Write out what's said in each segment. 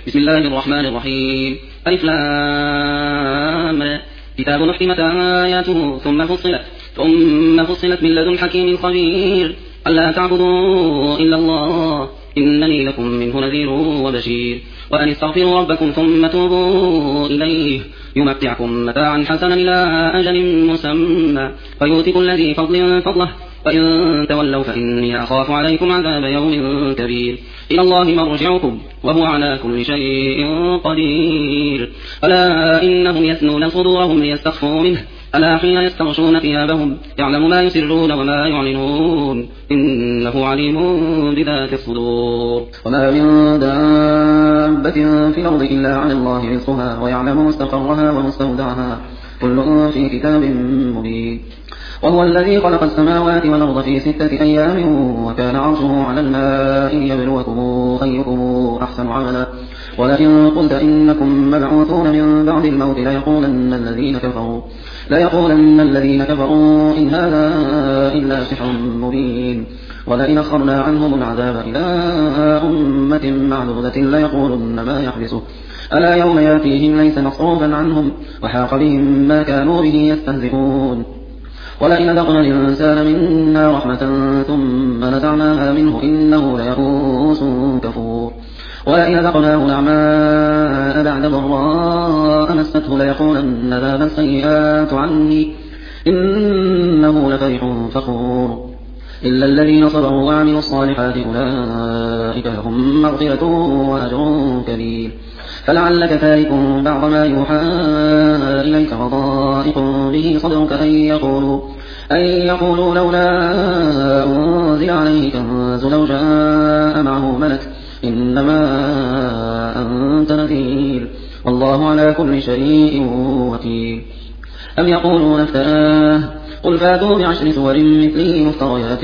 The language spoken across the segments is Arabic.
بسم الله الرحمن الرحيم. ألف لام كتاب أحكمت آياته ثم فصلت من لدن حكيم خبير ألا تعبدوا إلا الله إنني لكم منه نذير وبشير وأن استغفروا ربكم ثم توبوا إليه يمتعكم متاعا حسنا إلى أجل مسمى ويؤتي كل ذي فضل فضله فإن تولوا فإني أخاف عليكم عذاب يوم كبير إلى الله مرجعكم وهو على كل شيء قدير ألا إنهم يثنون صدورهم ليستخفوا منه ألا حين يستغشون ثيابهم يعلم ما يسرون وما يعلنون إنه عليم بذات الصدور. وما من دابة في الأرض إلا على الله رزقها ويعلم مستقرها ومستودعها كل في كتاب مبين. وهو الذي خلق السماوات والأرض في 6 أيام وكان عرشه على الماء ليبلوكم أيكم أحسن عملا ولئن قلت إنكم مبعوثون من بعد الموت ليقولن الذين كفروا إن هذا إلا سحر مبين. ولئن أخرنا عنهم العذاب إلى أمة معدودة ليقولن ما يحبسه ألا يوم يأتيهم ليس مصروفا عنهم وحاق بهم ما كانوا به يستهزئون. ولئن ذقنا الإنسان منا رحمة ثم نزعناها منه إنه ليئوس كفور. ولئن ذقناه نعماء بعد ضراء مسته ليقولن ذهب السيئات عني إنه لفرح فخور. إلا الذين صبروا وعملوا الصالحات أولئك لهم مغفرة وأجر كبير. فلعلك تارك بعض ما يوحى إليك وضائق به صدرك أن يقولوا لولا أنزل عليه كنز لو جاء معه ملك إنما أنت نذير والله على كل شيء وكيل. أم يقولون افتراه قل فاتوا ب10 سور مثله مفتريات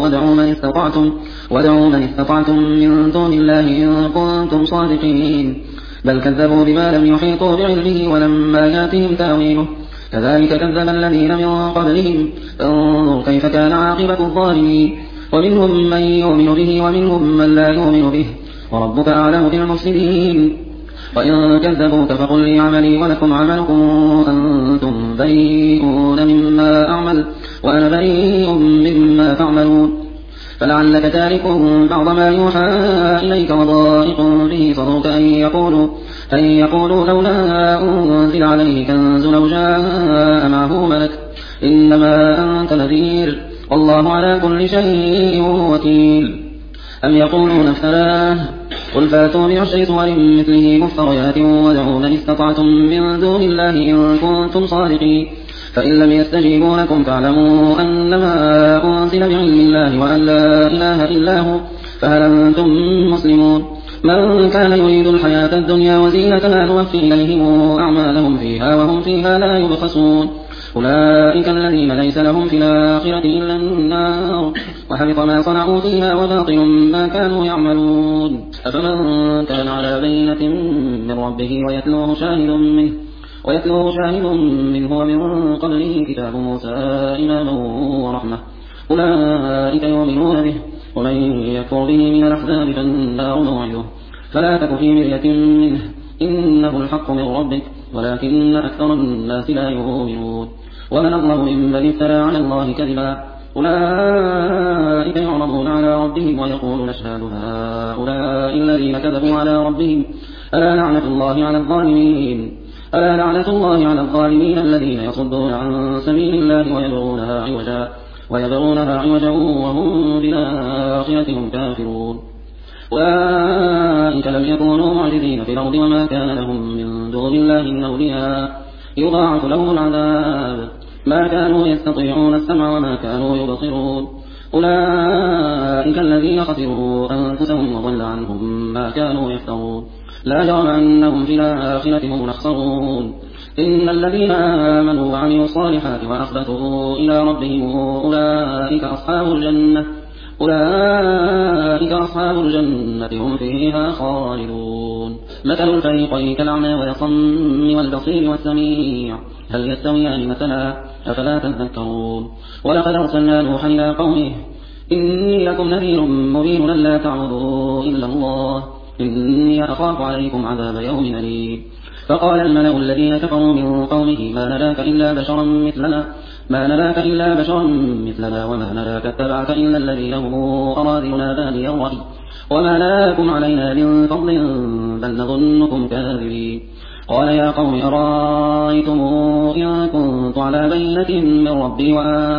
ودعوا من استطعتم من دون الله إن كنتم صادقين بل كذبوا بما لم يحيطوا بعلمه ولما ياتهم تاويله كذلك كذب الذين من قبلهم فانظر كيف كان عاقبة الظالمين. ومنهم من يؤمن به ومنهم من لا يؤمن به وربك أعلم بالمفسدين. وإن كذبوك فقل لي عملي ولكم عملكم أنتم بريئون مما أعمل وأنا بريء مما تعملون. فلعلك تارك بعض ما يوحى إليك وضائق به صدرك أن يقولوا لولا أنزل عليه كنز لو جاء معه ملك إنما أنت نذير والله على كل شيء وكيل. أم يقولون افتراه قل فاتوا ب10 سور مثله مفتريات ودعوا من استطعتم من دون الله إن كنتم صادقين فإن لم يستجيبوا لكم فاعلموا أنما أنزل بعلم الله وأن لا إله إلا هو فهل أنتم مسلمون. من كان يريد الحياة الدنيا وزينتها نوفي إليهم أعمالهم فيها وهم فيها لا يبخسون. أولئك الذين ليس لهم في الآخرة إلا النار وحبط ما صنعوا فيها وباطل ما كانوا يعملون. أفمن كان على بينة من ربه ويتلوه شاهد منه ومن قبله كتاب موسى إماما ورحمة أولئك يؤمنون به ومن يكفر به من الأحزاب فالنار موعده فلا تك في مرية منه إنه الحق من ربك ولكن أكثر الناس لا يؤمنون. ومن أظلم ممن افترى على الله كذبا أولئك يعرضون على ربهم ويقولون اشهد هؤلاء الذين كذبوا على ربهم ألا لعنة الله على الظالمين الذين يصدون عن سبيل الله ويبغونها عوجا وهم بالآخرة هم كافرون. أولئك لم يكونوا معجزين في الأرض وما كان لهم من دون الله من أولياء يضاعف لهم العذاب ما كانوا يستطيعون السمع وما كانوا يبصرون. أولئك الذين خسروا أنفسهم وضل عنهم ما كانوا يفترون لا جرم أنهم في الآخرة هم الأخسرون. إن الذين آمنوا وعملوا الصالحات وأخبتوا إلى ربهم أولئك أصحاب الجنة هم فيها خالدون. مثل الفريقين كالأعمى والصم والبصير والسميع هل يستويان مثلا أفلا تذكرون. ولقد أرسلنا نوحا إلى قومه إني لكم نذير مبين ألا تعبدوا إلا الله إني أخاف عليكم عذاب يوم أليم. فقال الملأ الذين كفروا من قومه ما نراك إلا بشرا مثلنا وما نراك اتبعك إلا الذين هم أراذلنا بادي الرأي وما لكم علينا من فضل بل نظنكم كاذبين. قال يا قوم أرأيتم إن كنت على بينة من ربي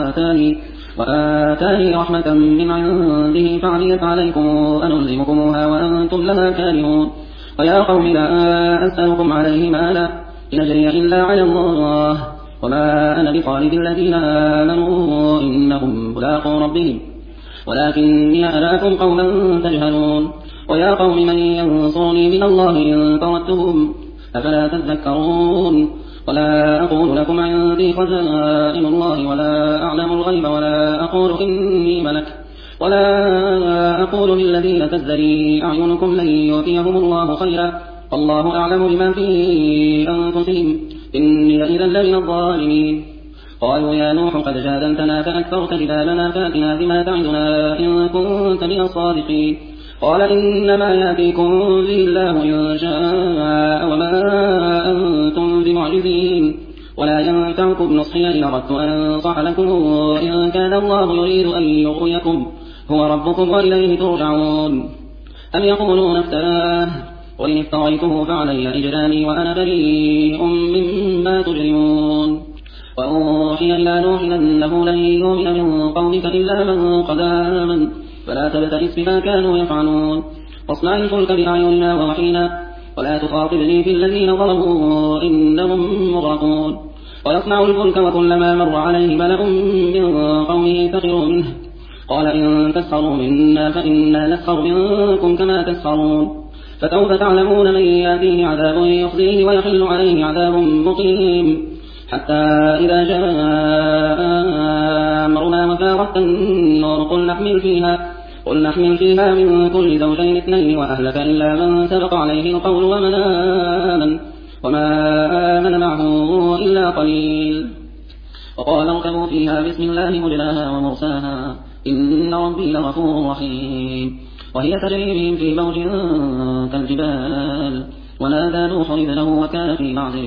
وآتاني رحمة من عنده فعليت عليكم أنلزمكموها وأنتم لها كارهون. ويا قوم لا أسألكم عليه مالا إن أجري إلا على الله وما أنا بطارد الذين آمنوا إنهم ملاقو ربهم ولكني أراكم قوما تجهلون. ويا قوم من ينصرني من الله إن طردتهم أفلا تذكرون. ولا أقول لكم عندي خزائن الله ولا أعلم الغيب ولا أقول إني ملك ولا أقول للذين تزدري أعينكم لن يؤتيهم الله خيرا الله أعلم بما في أنفسهم إني إذا لمن الظالمين. قالوا يا نوح قد جادلتنا فأكثرت جدالنا فأتنا بما تعدنا إن كنت من الصادقين. قال إنما يأتيكم به الله إن شاء وما أنتم بمعجزين ولا ينفعكم نصحي إن أردت أن أنصح لكم إن كان الله يريد أن يغويكم هو ربكم وإليه ترجعون. أم يقولون افتراه وإن افتريته فعلي إجرامي وأنا بريء مما تجرمون. وأوحي إلى نوح أنه لن يؤمن من قومك إلا من قد آمن فلا تبتئس بما كانوا يفعلون واصنع الفلك بأعيننا ووحينا ولا تخاطبني في الذين ظلموا إنهم مغرقون. ويصنع الفلك وكلما مر عليه ملأ من قومه سخروا منه قال إن تسخروا منا فإنا نسخر منكم كما تسخرون. فسوف تعلمون من يأتيه عذاب يخزيه ويحل عليه عذاب مقيم. حتى إذا جاء أمرنا وفارت النور قل نحمل فيها من كل زوجين اثنين وأهلك إلا من سبق عليه القول وما آمن معه إلا قليل. وقال اركبوا فيها بسم الله مجراها ومرساها إن ربي لغفور رحيم. وهي تجري بهم في موج كالجبال ونادى نوح ابنه وكان في معزل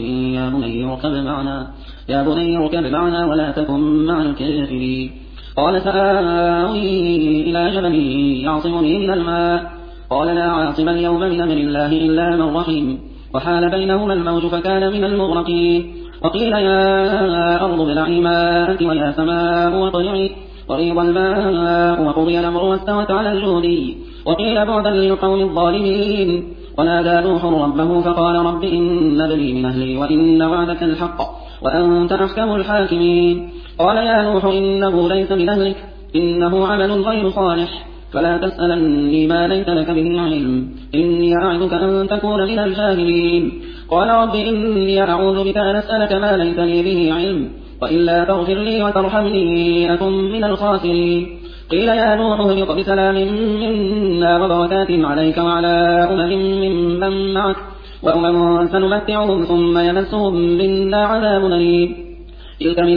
يا بني اركب معنا ولا تكن مع الكافرين. قال سآوي إلى جبل يعصمني من الماء قال لا عاصم اليوم من أمر الله إلا من رحم وحال بينهما الموج فكان من المغرقين. وقيل يا أرض ابلعي ماءك ويا سماء واقلعي وغيض الماء وقضي الأمر واستوت على الجودي وقيل بعدا للقوم الظالمين. ونادى نوح ربه فقال رب إن ابني من أهلي وإن وعدك الحق وأنت أحكم الحاكمين. قال يا نوح إنه ليس من أهلك إنه عمل غير صالح فلا تسألني ما ليس لك به علم إني أعظك أن تكون من الجاهلين. قال رب إني أعوذ بك أن أسألك ما ليس لي به علم وإلا تغفر لي وترحمني أكن من الخاسرين. قيل يا نوح اهبط بسلام منا وبركات عليك وعلى ممن معك وأمم سنمتعهم ثم يمسهم منا عذاب أليم. تلك من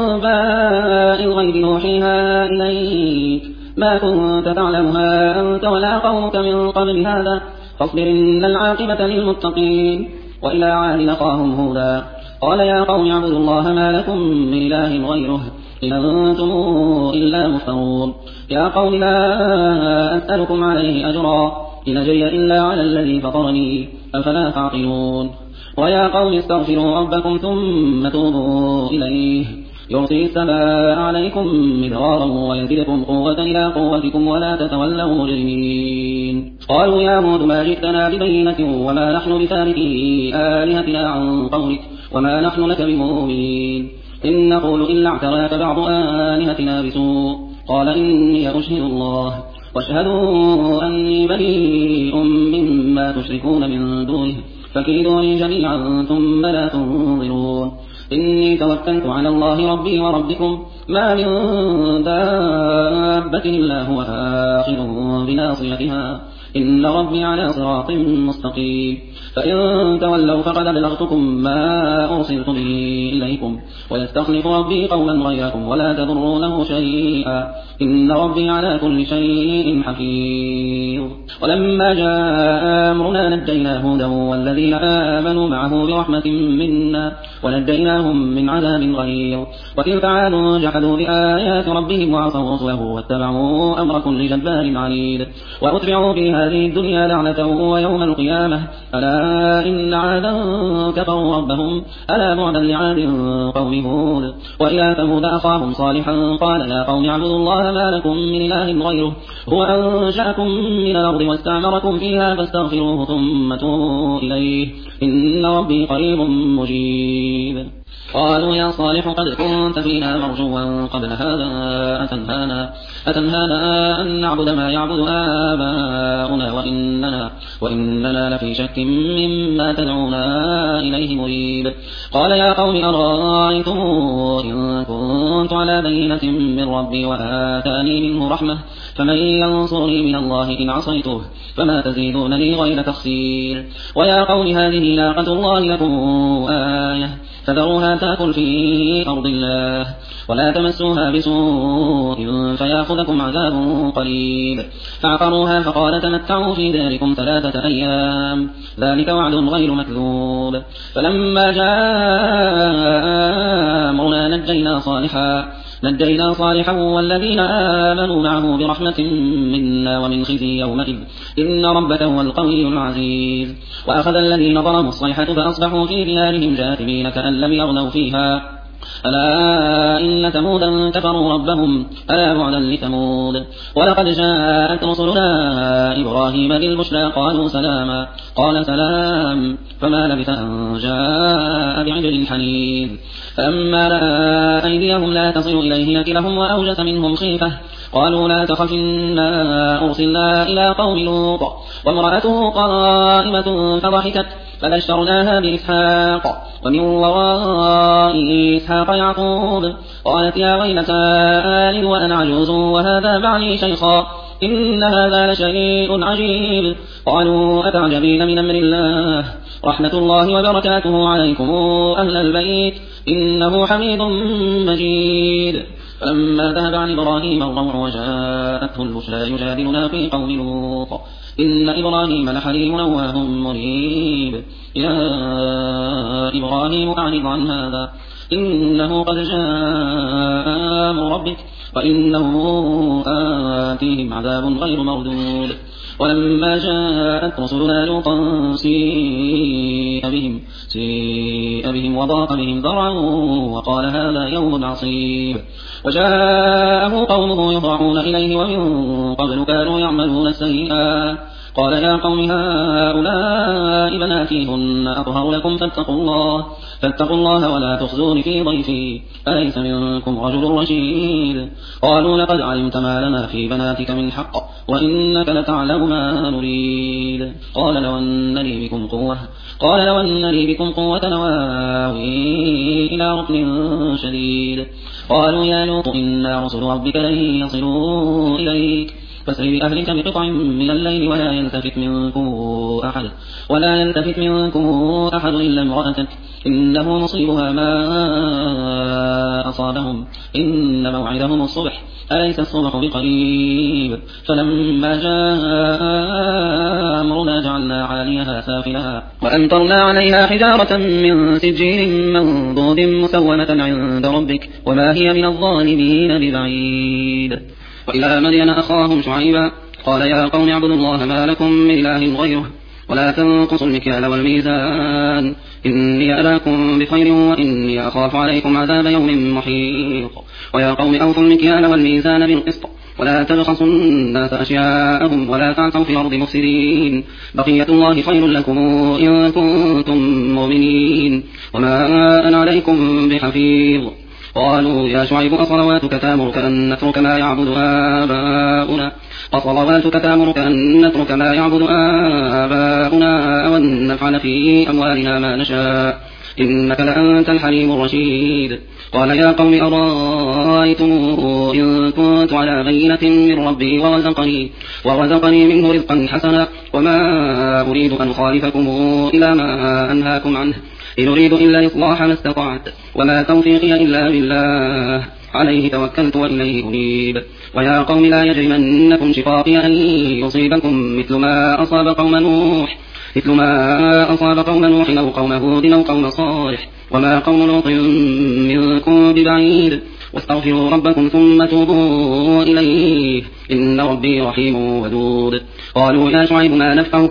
أنباء الغيب نوحيها إليك ما كنت تعلمها أنت ولا قومك من قبل هذا فاصبر إن العاقبة للمتقين. وإلى عاد أخاهم هودا قال يا قوم اعبدوا الله ما لكم من إله غيره إن أنتم إلا مفترون. يا قوم لا أسألكم عليه أجرا إن أجري إلا على الذي فطرني أفلا تعقلون. ويا قوم استغفروا ربكم ثم توبوا إليه يرسل السماء عليكم مدرارا ويزدكم قوة إلى قوتكم ولا تتولوا مجرمين. قالوا يا هود ما جئتنا ببينة وما نحن بتاركي آلهتنا عن قولك وما نحن لك بمؤمنين إن نقول إلا اعتراك بعض آلهتنا بسوء قال إني أشهد الله واشهدوا أني بريء مما تشركون من دونه فكيدوني جميعا ثم لا تنظرون. إني توكلت على الله ربي وربكم ما من دابة إلا هو آخذ بناصيتها إن ربي على صراط مستقيم فإن تولوا فقد أبلغتكم ما أرسلت به إليكم ويستخلف ربي قوما غيركم ولا تضرونه شيئا إن ربي على كل شيء حفيظ ولما جاء أمرنا نجينا هودا والذين آمنوا معه برحمة منا ونجيناهم من عذاب غليظ وتلك عاد جحدوا بآيات ربهم وعصوا رسله واتبعوا أمر كل جبار عنيد وأتبعوا في هذه الدنيا لعنة ويوم القيامة ألا إن عادا كفروا ربهم ألا بعدا لعاد قوم هود وإلى ثمود أخاهم صالحا قال يا قوم اعبدوا الله ما لكم من إله غيره هو أنشأكم من الأرض واستعمركم فيها فاستغفروه ثم توبوا إليه إن ربي قريب مجيب قالوا يا صالح قد كنت فينا مرجوا قبل هذا أتنهانا أن نعبد ما يعبد آباؤنا وإننا لفي شك مما تدعونا إليه مريب قال يا قوم أرأيتم إن كنت على بينة من ربي وآتاني منه رحمة فمن ينصرني من الله إن عصيته فما تزيدونني غير تخسير ويا قوم هذه ناقة الله لكم آية فذروها تأكل في أرض الله ولا تمسوها بسوء فيأخذكم عذاب قريب فعقروها فقال تمتعوا في داركم 3 أيام ذلك وعد غير مكذوب فلما جاء أمرنا نجينا صالحا والذين آمنوا معه برحمة منا ومن خزي يومئذ إن ربك هو القوي العزيز وأخذ الذين ظلموا الصيحة فأصبحوا في ديارهم جاثمين كأن لم يغنوا فيها ألا إن ثمودا كفروا ربهم ألا بعدا لثمود ولقد جاءت رسلنا إبراهيم بالبشرى قالوا سلاما قال سلام فما لبث أن جاء بعجل حنيذ فلما رأى أيديهم لا تصل إليه نكرهم وأوجس منهم خيفة قالوا لا تخف إنا أرسلنا إلى قوم لوط وامرأته قائمة فضحكت فبشرناها بإسحاق ومن وراء إسحاق يعقوب قالت يا ويلتى آلد وأنا عجوز وهذا بعلي شيخا إن هذا لشيء عجيب قالوا أتعجبين من أمر الله رحمة الله وبركاته عليكم أهل البيت إنه حميد مجيد فلما ذهب عن إبراهيم الروع وجاءته البشرى يجادلنا في قوم لوط إن إبراهيم لحليم أواه منيب يا إبراهيم أعرض عن هذا إنه قد جاء أمر ربك وإنه آتيهم عذاب غير مردود ولما جاءت رسلنا لوطا سيء بهم وضاق بهم ذرعا وقال هذا يوم عصيب وجاءه قومه يهرعون إليه ومن قبل كانوا يعملون السيئات قال يا قوم هؤلاء بناتي هن أطهر لكم فاتقوا الله ولا تخزون في ضيفي أليس منكم رجل رشيد قالوا لقد علمت ما لنا في بناتك من حق وإنك لتعلم ما نريد قال لو أن لي بكم قوة نواوي إلى ركن شديد قالوا يا لوط إنا رسل ربك لن يصلوا إليك فاسر بأهلك بقطع من الليل ولا يلتفت منكم أحد إلا امرأتك إنه مصيبها ما أصابهم إن موعدهم الصبح أليس الصبح بقريب فلما جاء أمرنا جعلنا عاليها سافلها وأمطرنا عليها حجارة من سجيل منضود مسومة عند ربك وما هي من الظالمين ببعيد وإلى مدين أخاهم شعيبا قال يا قوم اعبدوا الله ما لكم من إله غيره ولا تنقصوا المكيال والميزان إني أراكم بخير وإني أخاف عليكم عذاب يوم محيط ويا قوم أوفوا المكيال والميزان بالقسط ولا تبخسوا الناس أشياءهم ولا تعثوا في الأرض مفسدين بقية الله خير لكم إن كنتم مؤمنين وما أنا عليكم بحفيظ قالوا يا شعيب أصلواتك تأمرك أن نترك ما يعبد آباؤنا أو أن نفعل في أموالنا ما نشاء إنك لأنت الحليم الرشيد. قال يا قوم أرأيتم إن كنت على بينة من ربي ورزقني منه رزقا حسنا وما أريد أن أخالفكم إلى ما أنهاكم عنه إن أريد إلا الإصلاح ما استطعت وما توفيقي إلا بالله عليه توكلت وإليه أنيب. ويا قوم لا يجرمنكم شقاقي أن يصيبكم مثل ما أصاب قوم نوح أو قوم هود أو قوم صالح وما قوم لوط منكم ببعيد واستغفروا ربكم ثم توبوا إليه إن ربي رحيم ودود. قالوا يا شعيب ما نفقه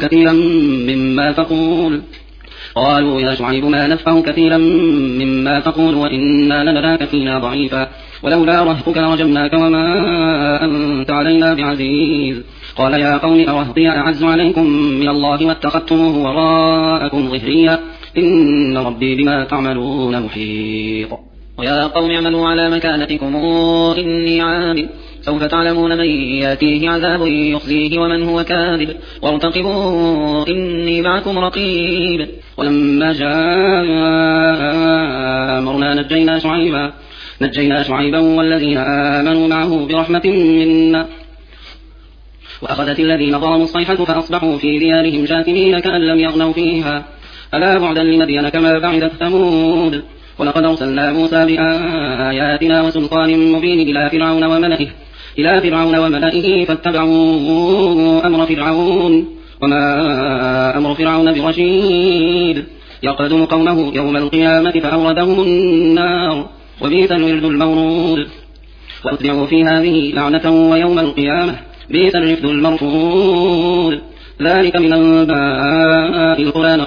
كثيرا مما تقول وإنا لنراك فينا ضعيفا ولولا رهطك لرجمناك وما أنت علينا بعزيز. قال يا قوم أرهطي أعز عليكم من الله واتخذتموه وراءكم ظهريا إن ربي بما تعملون محيط. ويا قوم اعملوا على مكانتكم إني عامل سوف تعلمون من يأتيه عذاب يخزيه ومن هو كاذب وارتقبوا إني معكم رقيب. ولما جاء أمرنا نجينا شعيبا والذين آمنوا معه برحمة منا وأخذت الذين ظلموا الصيحة فأصبحوا في ديارهم جاثمين كأن لم يغنوا فيها ألا بعدا لمدين كما بعدت ثمود. ولقد أرسلنا موسى بآياتنا وسلطان مبين إلى فرعون وملئه فاتبعوا أمر فرعون وما أمر فرعون برشيد يقدم قومه يوم القيامة فأوردهم النار وبئس الورد المورود. وأتبعوا في هذه لعنة ويوم القيامة بئس الرفد المرفود. ذلك من أنباء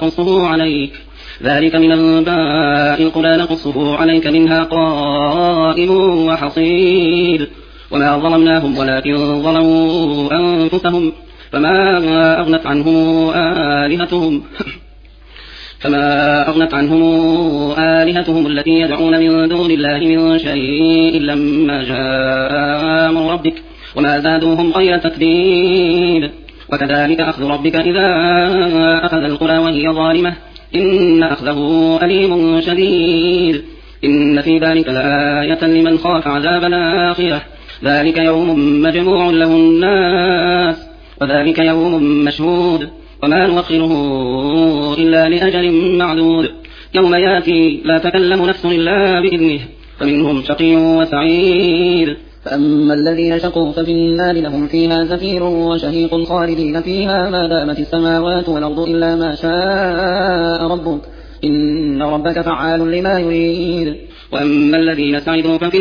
القرى نقصه عليك منها قائم وحصيد. وما ظلمناهم ولكن ظلموا أنفسهم فما أغنت عنهم آلهتهم التي يدعون من دون الله من شيء لما جاء أمر ربك وما زادوهم غير تتبيب. وكذلك أخذ ربك إذا أخذ القرى وهي ظالمة إن أخذه أليم شديد. إن في ذلك لآية لمن خاف عذاب الآخرة ذلك يوم مجموع له الناس وذلك يوم مشهود وما نؤخره إلا لأجل معدود. يوم يأتي لا تكلم نفس إلا بإذنه فمنهم شقي وسعيد. فأما الذين شقوا ففي النار لهم فيها زفير وشهيق خالدين فيها ما دامت السماوات والأرض إلا ما شاء ربك إن ربك فعال لما يريد. وأما الذين سعدوا ففي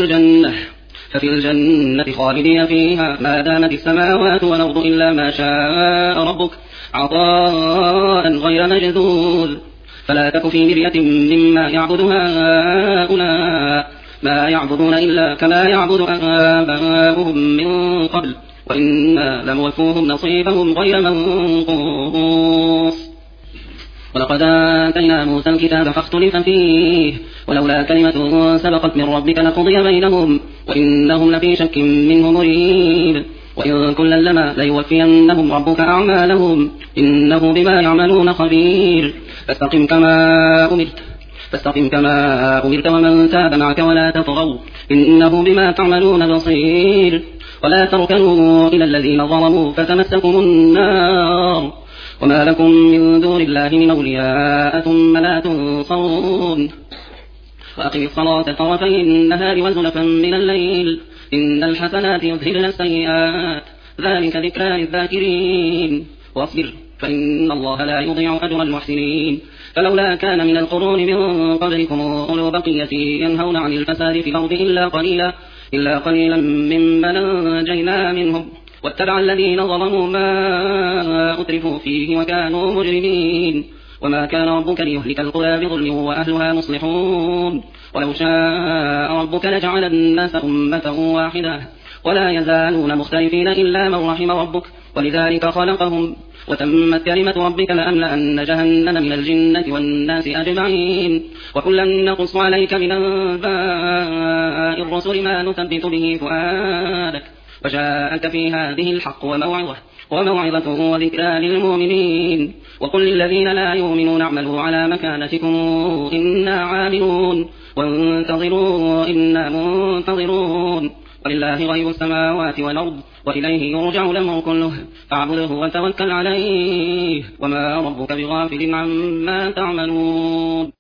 الجنة خالدين فيها ما دامت السماوات والأرض إلا ما شاء ربك عطاء غير مجذوذ. فلا تك في مرية مما يعبد هؤلاء ما يعبدون إلا كما يعبد آباؤهم من قبل وإنا لموفوهم نصيبهم غير منقوص. ولقد آتينا موسى الكتاب فاختلف فيه ولولا كلمة سبقت من ربك لقضي بينهم وإنهم لفي شك منه مريب. وإن كلا لما ليوفينهم ربك أعمالهم إنه بما يعملون خبير. فاستقم كما أمرت ومن تاب معك ولا تطغوا إنه بما تعملون بصير. ولا تركنوا إلى الذين ظلموا فتمسكم النار وما لكم من دون الله من أولياء ثم لا تنصرون. وأقم الصلاة طرفي النهار وزلفا من الليل إن الحسنات يذهبن السيئات ذلك ذكرى للذاكرين. واصبر فإن الله لا يضيع أجر المحسنين. فلولا كان من القرون من قبلكم أولو بقية ينهون عن الفساد في الأرض إلا قليلا ممن أنجينا منهم واتبع الذين ظلموا ما أترفوا فيه وكانوا مجرمين. وما كان ربك ليهلك القرى بظلم وأهلها مصلحون. ولو شاء ربك لجعل الناس أمة واحدة ولا يزالون مختلفين إلا من رحم ربك ولذلك خلقهم وتمت كلمة ربك لأملأن جهنم من الجنة والناس أجمعين. وكلا نقص عليك من أنباء الرسل ما نثبت به فؤادك وجاءك في هذه الحق وموعظة وذكرى للمؤمنين وقل للذين لا يؤمنون اعملوا على مكانتكم إنا عاملون وانتظروا إنا منتظرون ولله غيب السماوات والأرض وإليه يرجع الأمر كله فاعبده وتوكل عليه وما ربك بغافل عما تعملون.